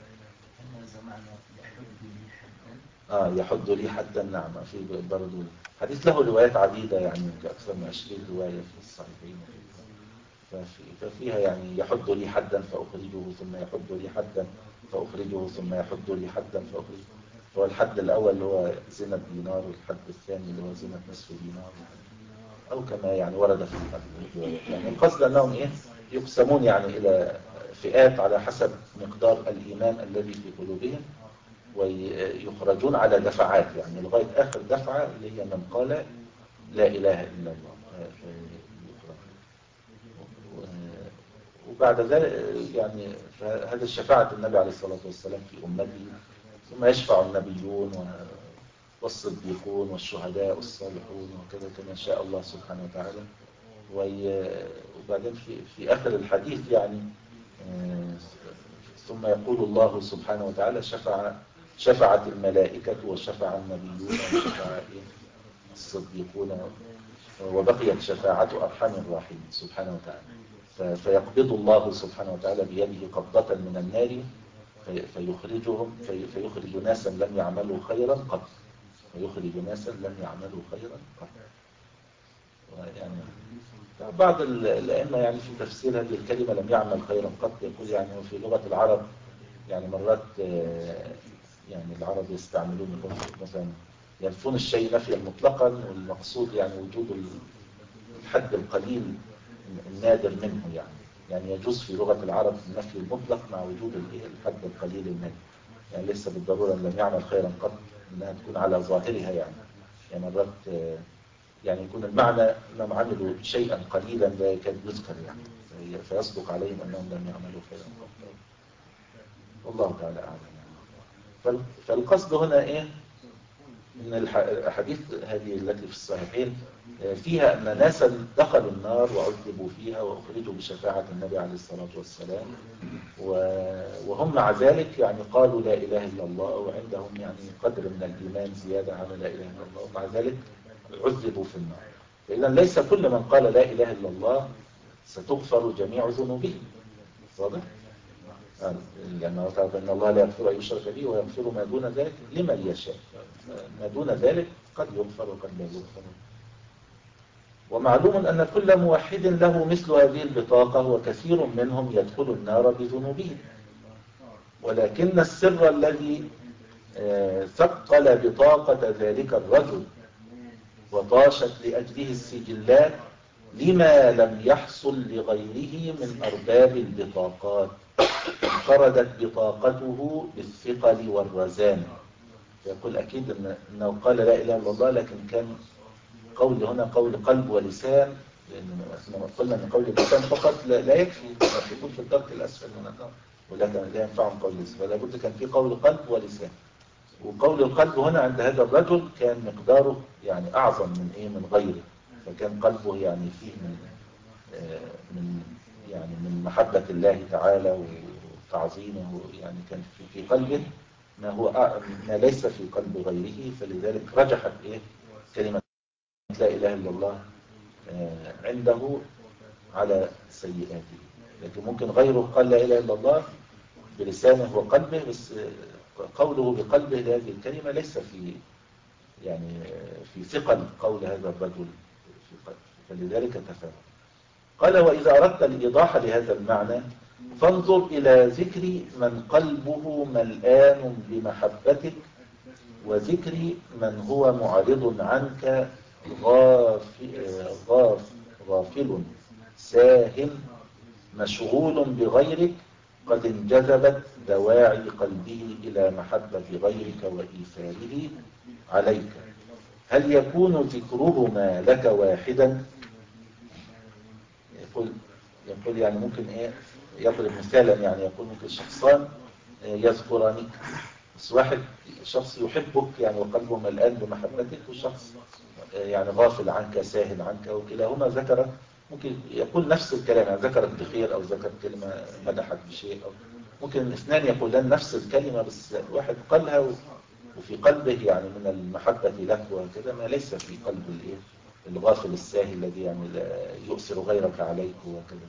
آه يحد لي حدا، نعم. في برضو حديث له روايات عديدة، يعني أكثر من عشرين رواية في الصحيحين، ففي ففيها يعني يحد لي حدا فأخرجه، ثم يحد لي حدا فأخرجه، ثم يحد لي حدا فأخرجه. فهو الحد الأول اللي هو زينة دينار، والحد الثاني اللي هو زينة نصف دينار، أو كما يعني ورد في الروايات. يعني القصد أنهم إيه يقسمون يعني إلى فئات على حسب مقدار الإيمان الذي في قلوبهم، ويخرجون على دفعات، يعني لغاية آخر دفعة اللي هي من قال لا إله إلا الله فيخرج. وبعد ذلك يعني فهذا الشفاعة النبي عليه الصلاة والسلام في أمته، ثم يشفع النبيون والصديقون والشهداء والصالحون وكذا كما شاء الله سبحانه وتعالى. وبعدين في في آخر الحديث يعني ثم يقول الله سبحانه وتعالى شفع شفعت الملائكة وشفع النبيون وشفع الصديقون، وبقيت شفاعة أرحم الراحمين سبحانه وتعالى. فيقبض الله سبحانه وتعالى بيده قبضة من النار فيخرجهم في فيخرج ناسا لم يعملوا خيرا قط فيخرج ناسا لم يعملوا خيرا قط. يعني بعض الأئمة يعني في تفسير هذه الكلمة لم يعمل خيرا قط يقول يعني في لغة العرب يعني مرات يعني العرب يستعملون مثلا ينفون الشيء نفيا مطلقا، والمقصود يعني وجود الحد القليل النادر منه، يعني يعني يجوز في لغة العرب النفي المطلق مع وجود الحد القليل النادر. يعني ليس بالضرورة أن لم يعمل خيرا قط أنها تكون على ظاهرها، يعني يعني مرات يعني يكون المعنى أنهم عملوا شيئا قليلا لا يكاد يذكر، يعني فيصدق عليهم أنهم لم يعملوا خيرا قط. والله تعالى أعلم. يعني فالقصد هنا إيه؟ إن الأحاديث هذه التي في الصحيحين فيها أن ناسا دخلوا النار وعذبوا فيها وأخرجوا بشفاعة النبي عليه الصلاة والسلام، وهم مع ذلك يعني قالوا لا إله إلا الله، وعندهم يعني قدر من الإيمان زيادة على لا إله إلا الله، ومع ذلك عذبوا في النار. فإذا ليس كل من قال لا إله إلا الله ستغفر جميع ذنوبه. واضح؟ لأنه تعالى أن الله لا يغفر أن يشرك به ويغفر ما دون ذلك لمن يشاء. ما دون ذلك قد يغفر وقد لا يغفر. ومعلوم أن كل موحد له مثل هذه البطاقة، وكثير منهم يدخل النار بذنوبهم، ولكن السر الذي ثقل بطاقة ذلك الرجل وطاشت لأجله السجلات لما لم يحصل لغيره من أرباب البطاقات، انفردت بطاقته بالثقل والرزانة. يقول أكيد إن أنه قال لا إله إلا الله، لكن كان قول هنا قول قلب ولسان، لأن قلنا أن قول اللسان فقط لا يكفي، يكون في الدرك الأسفل من النار، ولكن لا ينفعهم قول اللسان، فلا بد كان في قول قلب ولسان. وقول القلب هنا عند هذا الرجل كان مقداره يعني أعظم من إيه من غيره، فكان قلبه يعني فيه من من يعني من محبة الله تعالى وتعظيمه، يعني كان في في قلبه ما هو ما ليس في قلب غيره، فلذلك رجحت إيه كلمة لا إله إلا الله عنده على سيئاته. لكن ممكن غيره قال لا إله إلا الله بلسانه وقلبه، بس قوله بقلبه لهذه الكلمة ليس في يعني في ثقل قول هذا الرجل في قلبه، فلذلك تفاهم. قال وإذا أردت الإيضاح لهذا المعنى فانظر إلى ذكر من قلبه ملآن بمحبتك، وذكر من هو معرض عنك غافل, غافل ساهٍ مشغول بغيرك، قد انجذبت دواعي قلبه إلى محبة غيرك وإيثاره عليك. هل يكون ذكرهما لك واحدا؟ يقول يقول يعني ممكن ايه يضرب مثالا، يعني يقول ممكن شخصان يذكرانك، بس واحد شخص يحبك يعني وقلبه ملآن بمحبتك، وشخص يعني غافل عنك ساهل عنك، وكلاهما ذكر ممكن يقول نفس الكلام، يعني ذكرت بخير او ذكر كلمة مدحك بشيء، أو ممكن الاثنان يقولان نفس الكلمة، بس واحد قالها وفي قلبه يعني من المحبة لك وكذا ما ليس في قلب الايه الغافل الساهي الذي يعني يؤثر غيرك عليك وكذا.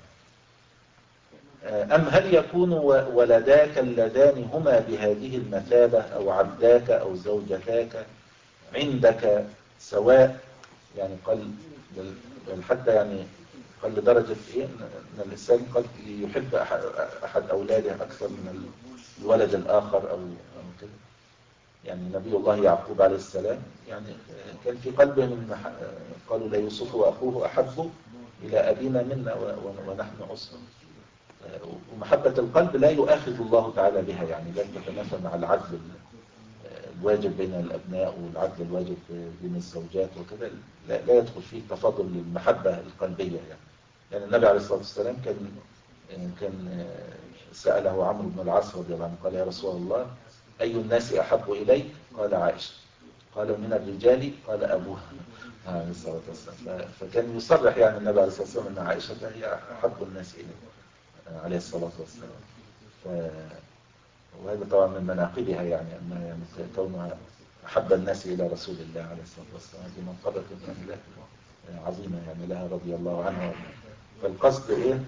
أم هل يكون ولداك اللذان هما بهذه المثابة، أو عبداك أو زوجتاك عندك سواء؟ يعني قال حتى يعني قال لدرجة إيه أن الإنسان قد يحب أحد, أحد أولاده أكثر من الولد الآخر أو كذا. يعني نبي الله يعقوب عليه السلام يعني كان في قلبه من قالوا لا يوسف وأخوه أحب إلى أبينا منا ونحن أسرة. ومحبة القلب لا يؤاخذ الله تعالى بها، يعني لا تتنافى مع العدل الواجب بين الأبناء والعدل الواجب بين الزوجات وكذا، لا, لا يدخل فيه تفاضل المحبة القلبية. يعني يعني النبي عليه الصلاة والسلام كان كان سأله عمرو بن العاص رضي الله عنه قال يا رسول الله أي الناس أحب إليك؟ قال عائشة. قال من الرجال؟ قال أبوها عليه الصلاة والسلام. فكان يصرح يعني النبي عليه الصلاة والسلام أن عائشة هي أحب الناس إليه عليه الصلاة والسلام. ف... وهذا طبعا من مناقبها، يعني أن يعني كونها أحب الناس إلى رسول الله عليه الصلاة والسلام. هذه منقبة يعني لها عظيمة يعني لها رضي الله عنها. فالقصد إيه؟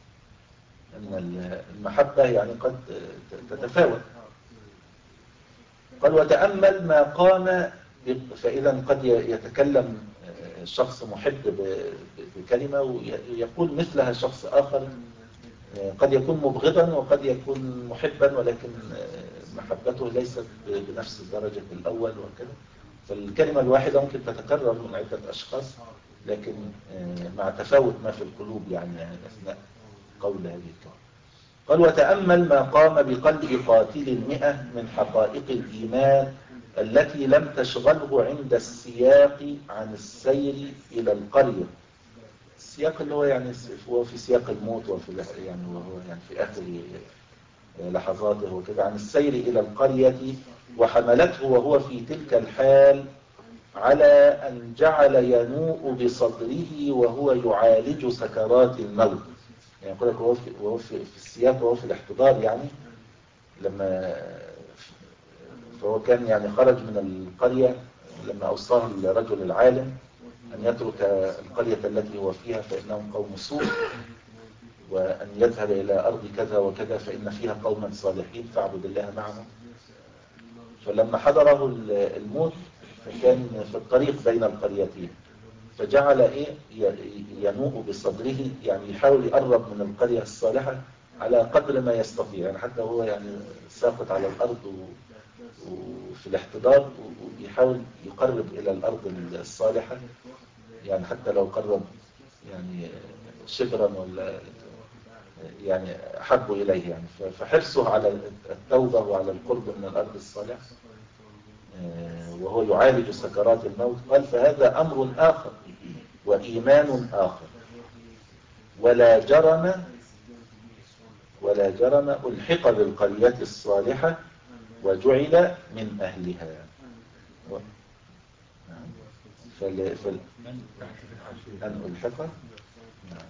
أن المحبة يعني قد تتفاوت. قال وتأمل ما قام، فإذا قد يتكلم شخص محب بكلمة ويقول مثلها شخص آخر قد يكون مبغضا وقد يكون محبا، ولكن محبته ليست بنفس الدرجة الأول وكذا. فالكلمة الواحدة ممكن تتكرر من عدة أشخاص، لكن مع تفاوت ما في القلوب يعني أثناء قول هذه الكلمة. قال وتأمل ما قام بقلب قاتل المئة من حقائق الإيمان التي لم تشغله عند السياق عن السير إلى القرية. السياق اللي هو يعني هو في سياق الموت وفي يعني وهو يعني في آخر لحظاته وكذا، عن السير إلى القرية، وحملته وهو في تلك الحال على أن جعل ينوء بصدره وهو يعالج سكرات الموت. يعني يقول لك وهو في, وهو في, في السياق وهو في الاحتضار، يعني لما فهو كان يعني خرج من القرية لما أوصاه الرجل العالم أن يترك القرية التي هو فيها فإنهم قوم سوء، وأن يذهب إلى أرض كذا وكذا فإن فيها قوما صالحين فاعبد الله معهم. فلما حضره الموت فكان في الطريق بين القريتين، فجعل إيه ينوء بصدره، يعني يحاول يقرب من القرية الصالحة على قدر ما يستطيع، يعني حتى هو يعني ساقط على الأرض وفي الاحتضار ويحاول يقرب إلى الأرض الصالحة، يعني حتى لو قرب يعني شبرا ولا يعني أحب إليه يعني. فحرصه على التوبة وعلى القرب من الأرض الصالحة وهو يعالج سكرات الموت. قال فهذا أمر آخر وإيمان آخر، ولا جرم ولا جرم ألحق بالقرية الصالحة وجعل من أهلها. فل... فل... أن ألحق نعم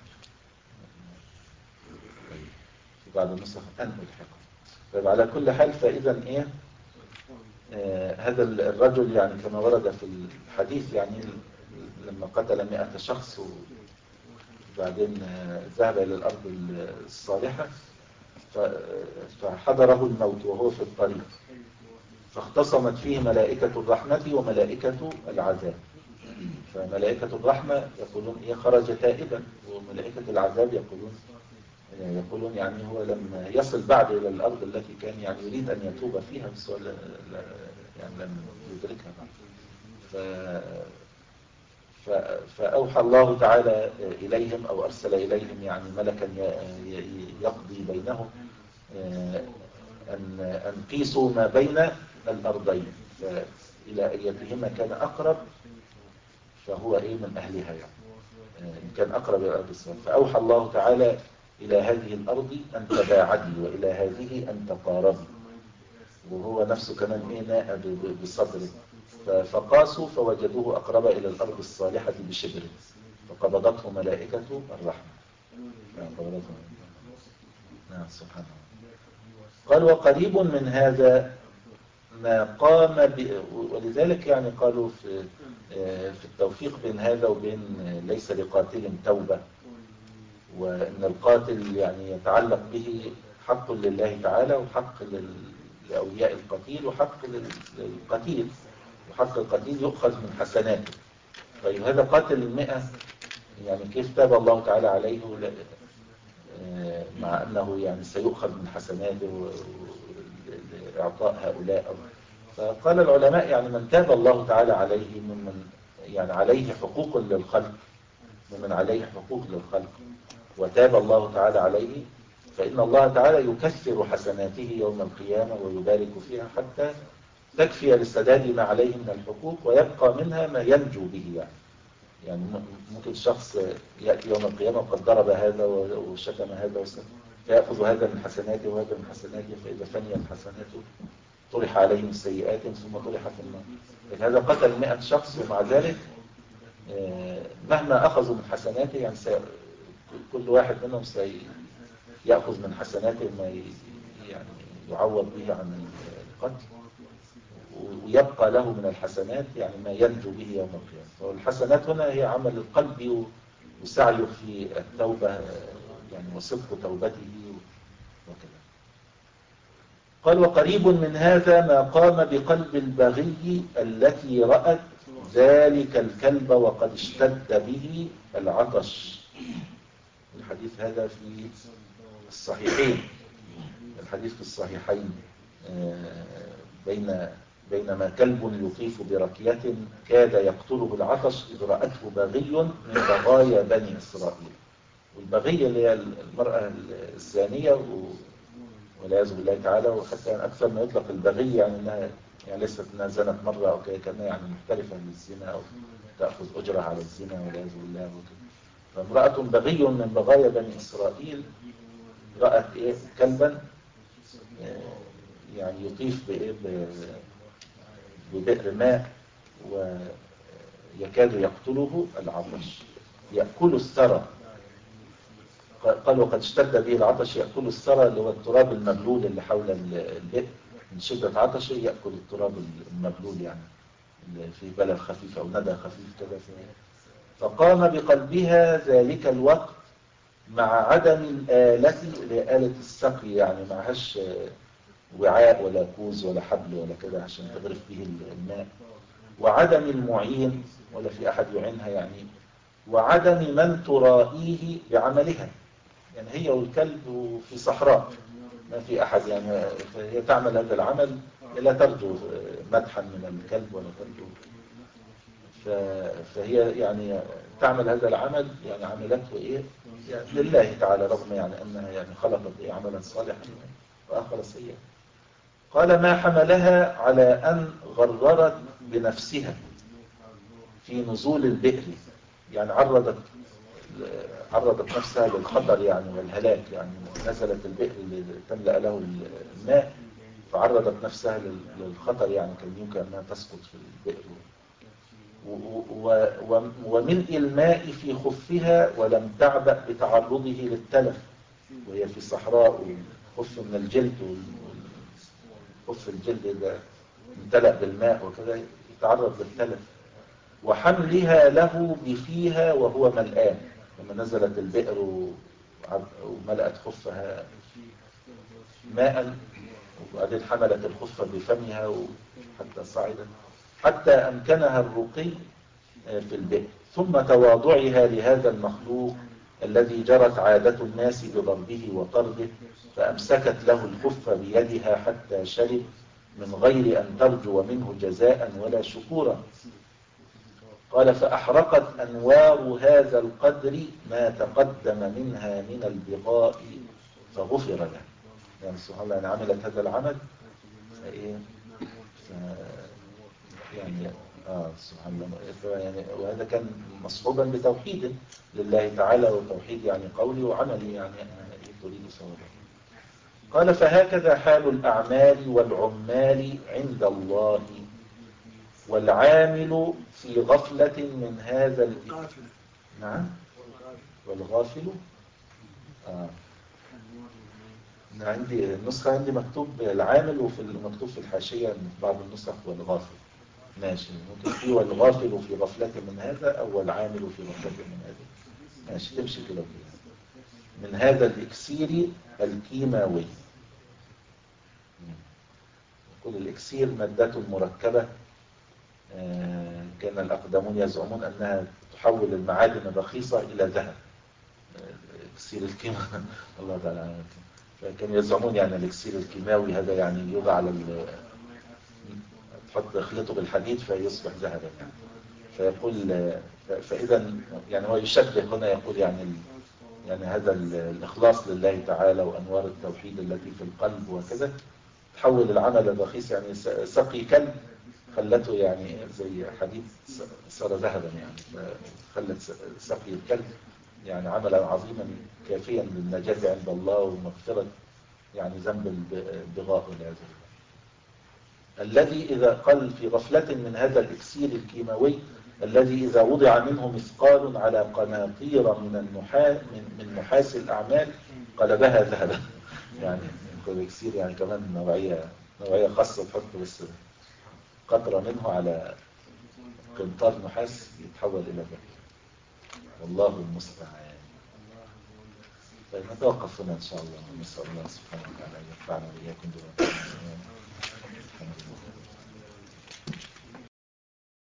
في بعض النسخ أن ألحق. طيب على كل حال فإذا إيه آه هذا الرجل يعني كما ورد في الحديث يعني لما قتل مئة شخص وبعدين آه ذهب إلى الأرض الصالحة فحضره الموت وهو في الطريق، فاختصمت فيه ملائكة الرحمة وملائكة العذاب. فملائكة الرحمة يقولون إيه خرج تائبا، وملائكة العذاب يقولون يقولون يعني هو لم يصل بعد إلى الأرض التي كان يعني يريد أن يتوب فيها بس يعني لم يدركها. ف... ف... فأوحى الله تعالى إليهم أو أرسل إليهم يعني ملكا يقضي بينهم أن أن قيسوا ما بين الأرضين، فإلى أيتهما كان أقرب فهو إيه من أهلها يعني إن كان أقرب إلى الأرض الصالحة. فأوحى الله تعالى إلى هذه الأرض أن تباعدي وإلى هذه أن تقاربي، وهو نفسه كمان إيه ناء بصدره. فقاسوا فوجدوه أقرب إلى الأرض الصالحة بشبر، فقبضته ملائكة الرحمة. نعم سبحان الله. قال وقريب من هذا ما قام ب... ولذلك يعني قالوا في في التوفيق بين هذا وبين ليس لقاتل توبة، وأن القاتل يعني يتعلق به حق لله تعالى وحق لأولياء القتيل وحق للقتيل، وحق القتيل يؤخذ من حسناته. طيب هذا قاتل المئة يعني كيف تاب الله تعالى عليه مع أنه يعني سيؤخذ من حسناته لإعطاء هؤلاء؟ فقال العلماء يعني من تاب الله تعالى عليه ممن يعني عليه حقوق للخلق، ممن عليه حقوق للخلق وتاب الله تعالى عليه، فإن الله تعالى يكثر حسناته يوم القيامة ويبارك فيها حتى تكفي للسداد ما عليه من الحقوق ويبقى منها ما ينجو به. يعني يعني ممكن شخص يأتي يوم القيامة وقد ضرب هذا وشتم هذا فيأخذ هذا من حسناته وهذا من حسناته، فإذا فنيت حسناته طرح عليهم السيئات ثم طرح في النار. هذا قتل مئة شخص ومع ذلك مهما أخذوا من حسناته يعني كل واحد منهم سيأخذ من حسناته ما يعني يعوض به عن القتل، يبقى له من الحسنات يعني ما ينجو به يوم القيامة. والحسنات هنا هي عمل القلب وسعيه في التوبة يعني وصدق توبته وكذا. قال وقريب من هذا ما قام بقلب البغي التي رأت ذلك الكلب وقد اشتد به العطش. الحديث هذا في الصحيحين، الحديث في الصحيحين بين بينما كلب يطيف بركية كاد يقتله العطش إذ رأته بغي من بغايا بني إسرائيل. والبغي اللي هي المرأة الزانية والعياذ بالله تعالى، وحتى يعني أكثر ما يطلق البغي يعني أنها يعني ليست أنها زنت مرة أو كأنها يعني محترفة للزنا أو تأخذ أجرة على الزنا والعياذ بالله وكذا. فامرأة بغي من بغايا بني إسرائيل رأت إيه كلبا يعني يطيف بإيه ببئر ماء ويكاد يقتله العطش يأكل الثرى. قال وقد اشتد به العطش يأكل الثرى اللي هو التراب المبلول اللي حول البئر، من شدة عطشه يأكل التراب المبلول يعني في بلل خفيف أو ندى خفيف كذا. فقام بقلبها ذلك الوقت مع عدم الآلة لآلة السقي، يعني معهاش وعاء ولا كوز ولا حبل ولا كده عشان تغرف به الماء، وعدم المعين ولا في أحد يعينها يعني، وعدم من ترائيه بعملها، يعني هي والكلب في صحراء ما في أحد يعني، فهي تعمل هذا العمل لا ترجو مدحا من الكلب ولا ترجو، فهي يعني تعمل هذا العمل يعني عملته إيه يعني لله تعالى، رغم يعني أنها يعني خلقت إيه عملا صالحا وآخر سيئا. قال ما حملها على أن غررت بنفسها في نزول البئر، يعني عرضت عرضت نفسها للخطر يعني والهلاك، يعني نزلت البئر لتملأ له الماء فعرضت نفسها للخطر، يعني كان يمكن أنها تسقط في البئر. وملء الماء في خفها ولم تعبأ بتعرضه للتلف وهي في الصحراء، وخف من الجلد خف الجلد إذا امتلأ بالماء وكذا يتعرض للتلف. وحملها له بفيها وهو ملآن، لما نزلت البئر وملأت خفها ماء وبعدين حملت الخفة بفمها حتى صعدت حتى أمكنها الرقي في البئر، ثم تواضعها لهذا المخلوق الذي جرت عادة الناس بضربه وطرده، فأمسكت له الخفة بيدها حتى شرب من غير أن ترجو منه جزاء ولا شكورا. قال فأحرقت أنوار هذا القدر ما تقدم منها من البغاء فغفر له. يعني سبحان الله، يعني عملت هذا العمل فإيه ف... يعني آه سبحان الله يعني، وهذا كان مصحوبا بتوحيد لله تعالى وتوحيد يعني قولي وعملي يعني تريد صوابه. قال فهكذا حال الأعمال والعمال عند الله، والعامل في غفلة من هذا الغافل. نعم والغافل آه. عندي النسخة عندي مكتوب العامل وفي مكتوب في الحاشية في بعض النسخ والغافل. ماشي، ممكن في والغافل في غفلة من هذا أو العامل في غفلة من هذا، ماشي تمشي كده من هذا الإكسير الكيماوي. كل الإكسير مادة مركبة، آه كان الأقدمون يزعمون أنها تحول المعادن الرخيصة إلى ذهب، الإكسير الكيماوي الله تعالى، فكانوا يزعمون يعني الإكسير الكيماوي هذا يعني يوضع على تحط خلطه بالحديد فيصبح ذهبا يعني. فيقول فإذا يعني هو يشبه هنا يقول يعني يعني هذا الإخلاص لله تعالى وأنوار التوحيد التي في القلب وكذا تحول العمل الرخيص، يعني سقي كلب خلته يعني زي حديد صار ذهبا يعني، فخلت سقي الكلب يعني عملا عظيما كافيا للنجاة عند الله ومغفرة يعني ذنب البغاء والعياذ بالله. الذي إذا قل في غفلة من هذا الإكسير الكيماوي الذي إذا وضع منه مثقال على قناطير من النحاس من, من نحاس الأعمال قلبها ذهبا. يعني الإكسير يعني كمان نوعية نوعية خاصة تحط بس قطرة منه على قنطار نحاس يتحول إلى ذهب. والله المستعان. فنتوقف هنا إن شاء الله، ونسأل الله سبحانه وتعالى أن ينفعنا وإياكم بما تعلمون.